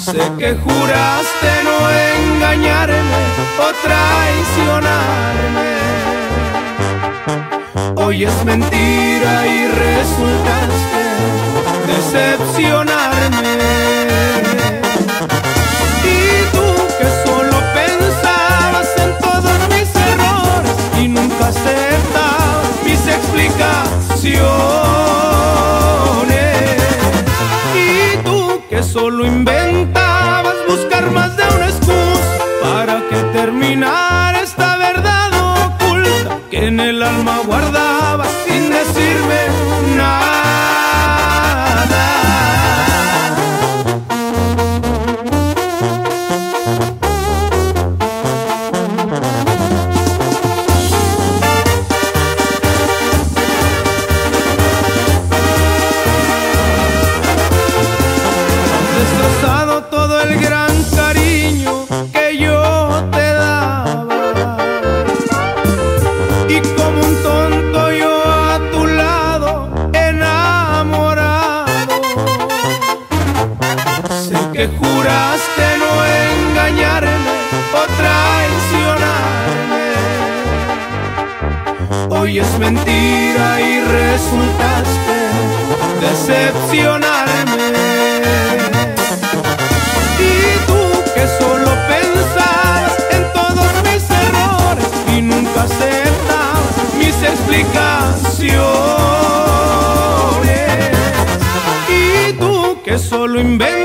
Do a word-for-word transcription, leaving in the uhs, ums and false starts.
Sé que juraste no engañarme o traicionarme. Hoy es mentira y resultaste decepcionarme. Y tú que solo pensabas en todos mis errores y nunca aceptabas mis explicaciones. Y tú que solo inventabas buscar más de una excusa para que terminara esta verdad oculta que en el alma guardabas sin decirme nada. Destrozado todo el gran cariño que yo te daba, y como un tonto yo a tu lado enamorado. Sé que juraste no engañarme o traicionarme. Hoy es mentira y resultaste decepcionarme. Y tú que solo pensabas en todos mis errores y nunca aceptabas mis explicaciones. Y tú que solo inventas